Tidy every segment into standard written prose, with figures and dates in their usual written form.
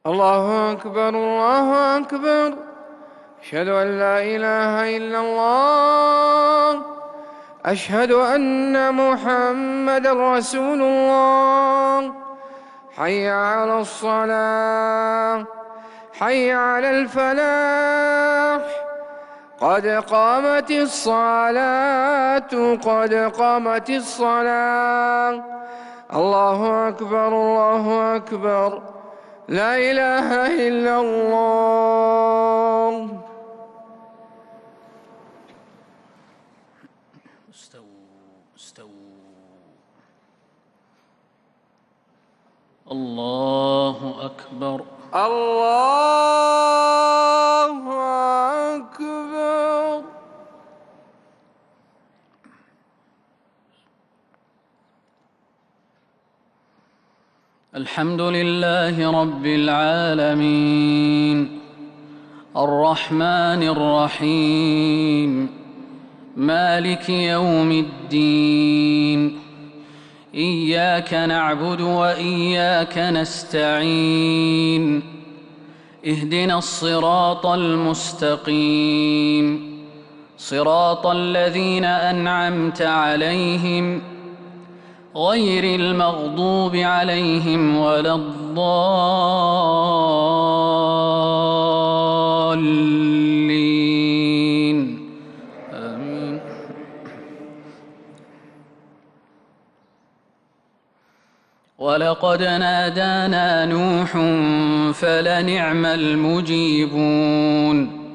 الله أكبر الله أكبر. أشهد أن لا إله إلا الله. أشهد أن محمدًا رسول الله. حي على الصلاة، حي على الفلاح، قد قامت الصلاة، قد قامت الصلاة. الله أكبر الله أكبر. لا إله إلا الله. استووا. الله أكبر الله أكبر. الحمد لله رب العالمين الرحمن الرحيم مالك يوم الدين. إياك نعبد وإياك نستعين. اهدنا الصراط المستقيم، صراط الذين أنعمت عليهم غير المغضوب عليهم ولا الضالين. آمين. ولقد نادانا نوح فلنعم المجيبون.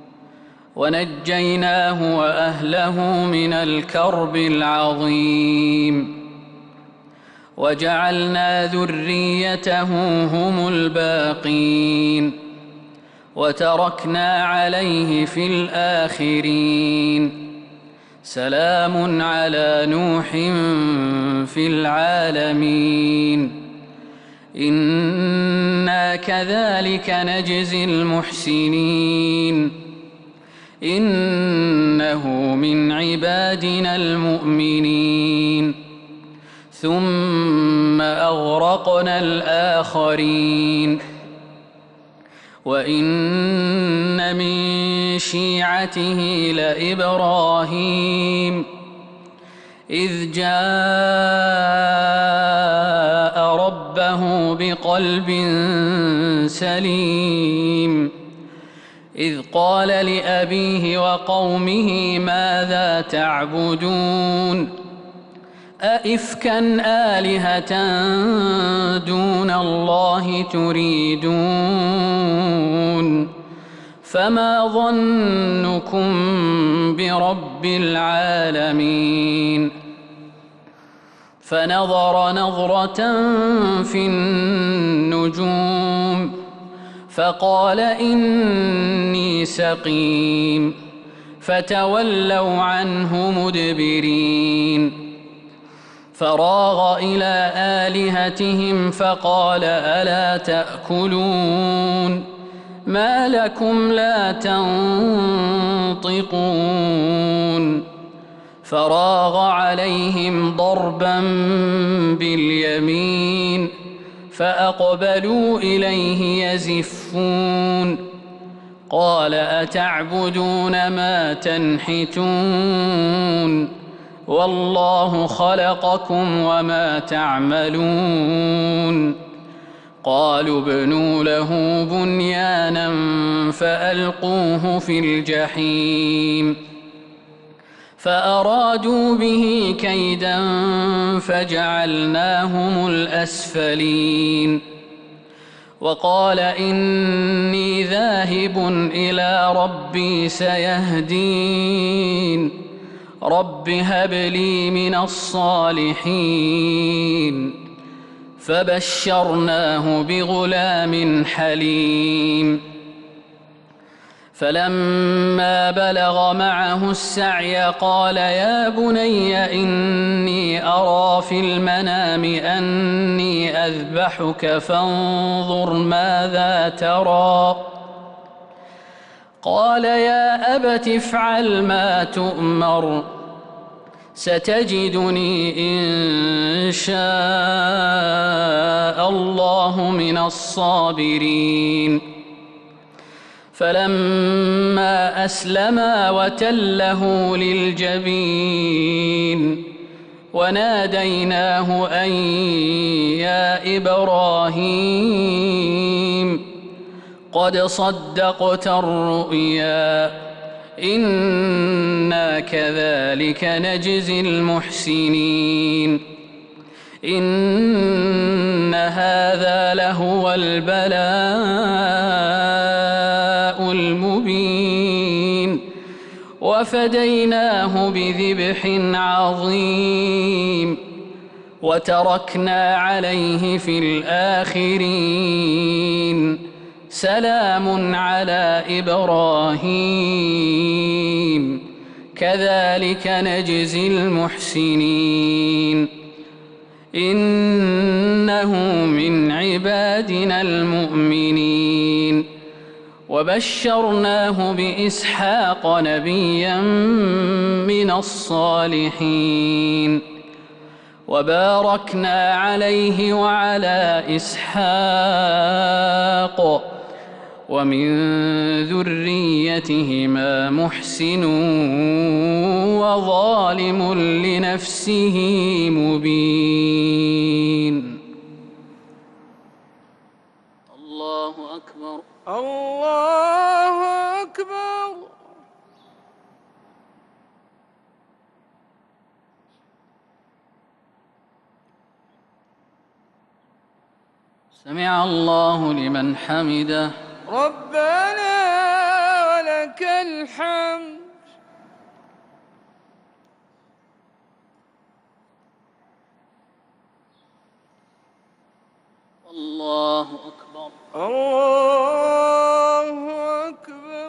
ونجيناه وأهله من الكرب العظيم. وجعلنا ذريته هم الباقين. وتركنا عليه في الآخرين. سلام على نوح في العالمين. إنا كذلك نجزي المحسنين. إنه من عبادنا المؤمنين. ثم أغرقنا الآخرين. وإن من شيعته لإبراهيم إذ جاء ربه بقلب سليم. إذ قال لأبيه وقومه ماذا تعبدون أئفكا آلهة دون الله تريدون فما ظنكم برب العالمين. فنظر نظرة في النجوم فقال إني سقيم. فتولوا عنه مدبرين. فراغ إلى آلهتهم فقال ألا تأكلون ما لكم لا تنطقون. فراغ عليهم ضربا باليمين فأقبلوا إليه يزفون. قال أتعبدون ما تنحتون والله خلقكم وما تعملون. قالوا ابنوا له بنيانا فألقوه في الجحيم. فأرادوا به كيدا فجعلناهم الأسفلين. وقال إني ذاهب إلى ربي سيهدين. رب هب لي من الصالحين. فبشرناه بغلام حليم. فلما بلغ معه السعي قال يا بني إني أرى في المنام أني أذبحك فانظر ماذا ترى. قال يا أبت افعل ما تؤمر ستجدني إن شاء الله الله من الصابرين فلما أسلما وتله للجبين وناديناه أن يا إبراهيم قد صدقت الرؤيا إنا كذلك نجزي المحسنين إن هذا لهو البلاء المبين وفديناه بذبح عظيم وتركنا عليه في الآخرين سلام على إبراهيم كذلك نجزي المحسنين إنه من عبادنا المؤمنين وبشرناه بإسحاق نبيا من الصالحين وباركنا عليه وعلى إسحاق ومن ذريتهما محسن وظالم لنفسه مبين. الله أكبر. الله أكبر. سمع الله لمن حمده. ربنا ولك الحمد. الله أكبر. الله أكبر.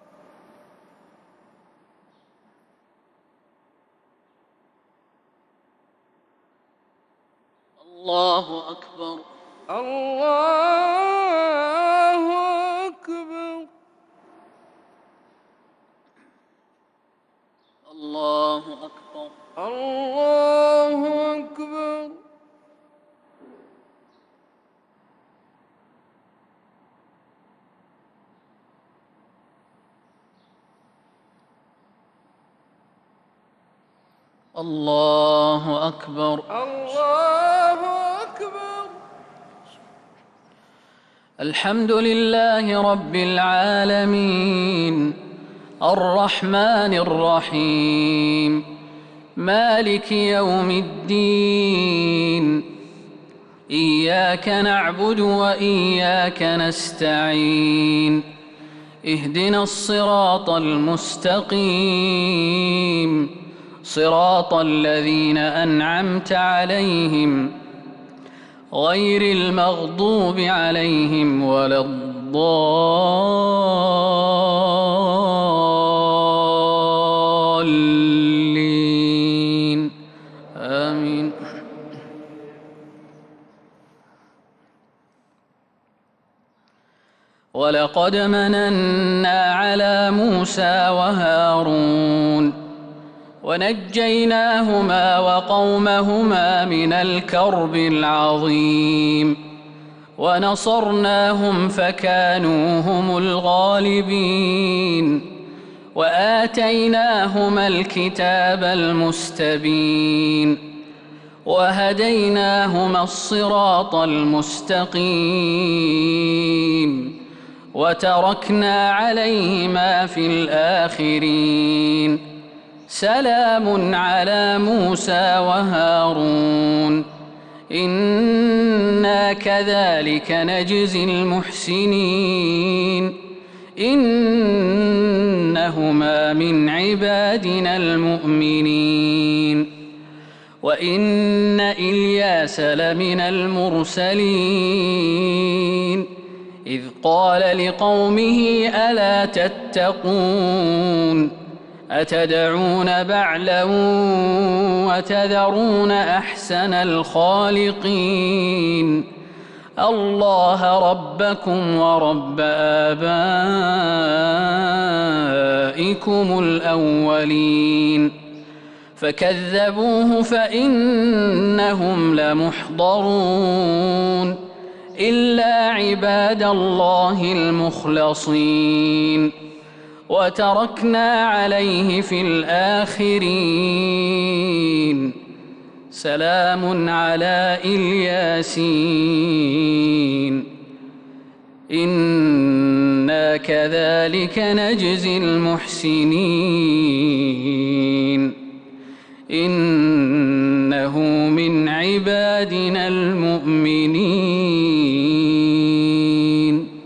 الله أكبر. الله أكبر. الله أكبر. الله أكبر. الله أكبر. الله أكبر. الحمد لله رب العالمين الرحمن الرحيم مالك يوم الدين إياك نعبد وإياك نستعين اهدنا الصراط المستقيم صراط الذين أنعمت عليهم غير المغضوب عليهم ولا الضالين آمين. ولقد مننا على موسى وهارون ونجيناهما وقومهما من الكرب العظيم ونصرناهم فكانوا هم الغالبين وآتيناهما الكتاب المستبين وهديناهما الصراط المستقيم وتركنا عليهما في الآخرين سلام على موسى وهارون إنا كذلك نجزي المحسنين إنهما من عبادنا المؤمنين وإن إلياس لمن المرسلين إذ قال لقومه ألا تتقون أتدعون بعلا وتذرون أحسن الخالقين الله ربكم ورب آبائكم الأولين فكذبوه فإنهم لمحضرون إلا عباد الله المخلصين وتركنا عليه في الآخرين سلام على الياسين إنا كذلك نجزي المحسنين إنه من عبادنا المؤمنين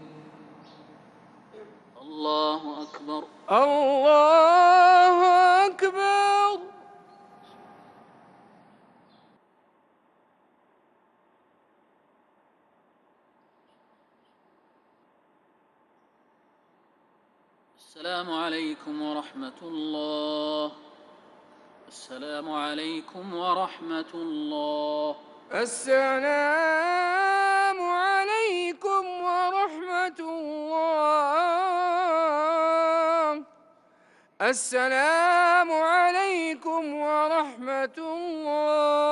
الله أكبر الله أكبر. السلام عليكم ورحمة الله. السلام عليكم ورحمة الله. السلام عليكم ورحمة الله. السلام عليكم ورحمة الله.